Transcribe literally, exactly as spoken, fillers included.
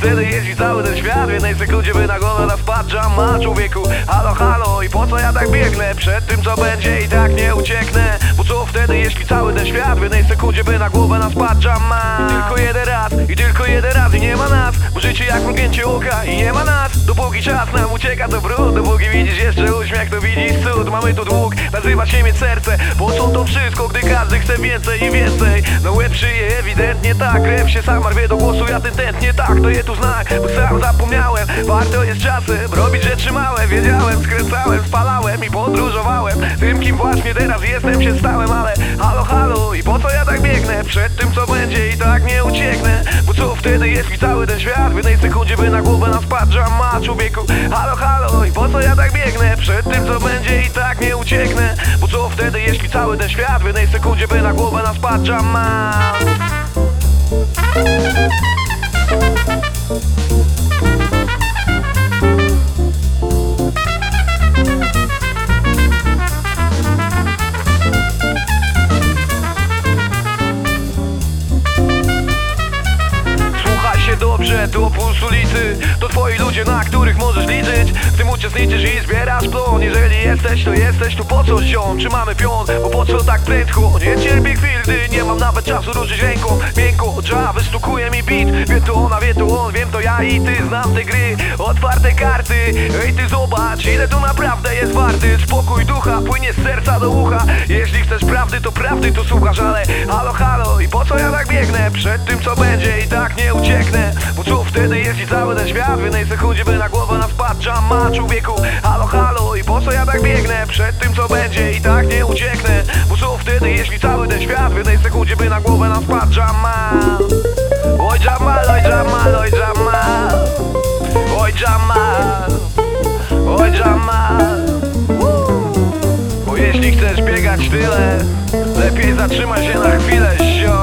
wtedy jeździ cały ten świat. W jednej sekundzie by na głowę nas padł Jama. Człowieku, halo, halo, i po co ja tak biegnę? Przed tym co będzie i tak nie ucieknę. Bo co wtedy jeśli cały ten świat w jednej sekundzie by na głowę nas padł Jama. I tylko jeden raz, i tylko jeden raz i nie ma nas. Bo życie jak mrugnięcie oka i nie ma nas. Dopóki czas nam ucieka to brud, dopóki widzisz jeszcze uśmiech to widzisz cud. Mamy tu dług, nazywa się mieć serce. Po co to wszystko, gdy każdy chce więcej i więcej? No łeb szyje ewidentnie tak, krew się sama rwie do głosu, ja ten tętnie tak. To je tu znak, bo sam zapomniałem. Warto jest czasem robić rzeczy małe. Wiedziałem, skręcałem, spalałem i podróżowałem. Tym kim właśnie teraz jestem się stałem. Ale halo, halo, i po co ja tak biegnę? Przed tym co będzie i tak nie ucieknę. Bo co wtedy jeśli cały ten świat w jednej sekundzie by na głowę nas padł Jama. Człowieku, halo, halo, i po co ja tak biegnę? Przed tym co będzie i tak nie ucieknę. Bo co wtedy jeśli cały ten świat w jednej sekundzie by na głowę nas padł Jama. Słuchaj się dobrze, to puls ulicy. To twoi ludzie, na których możesz liczyć. W tym uczestniczysz i zbierasz plon. Jeżeli jesteś, to jesteś tu po coś ziom. Trzymamy pion, bo po co tak prędko? Nie cierpię chwil, gdy nie mam nawet czasu ruszyć ręką. Miękko, Java wystukuje mi beat. Wie to ona, wie to on, wiem to ja i ty. Znam te gry, otwarte karty. Ej ty zobacz, ile to naprawdę jest warty. Spokój ducha płynie z serca do ucha. Jeśli chcesz prawdy, to prawdy tu słuchasz. Ale halo, halo, i po co ja tak biegnę? Przed tym co będzie i tak nie ucieknę. Bo co wtedy jeśli cały ten świat w jednej sekundzie by na głowę nas padł Jama. Człowieku, halo, halo, i po co ja tak biegnę? Przed tym co będzie i tak nie ucieknę. Bo co wtedy jeśli cały ten świat w jednej sekundzie by na głowę nas padł Jama. Oj Jamal, oj Jamal, oj Jamal. Oj Jamal, oj Jamal. Bo jeśli chcesz biegać tyle, lepiej zatrzymaj się na chwilę, zio.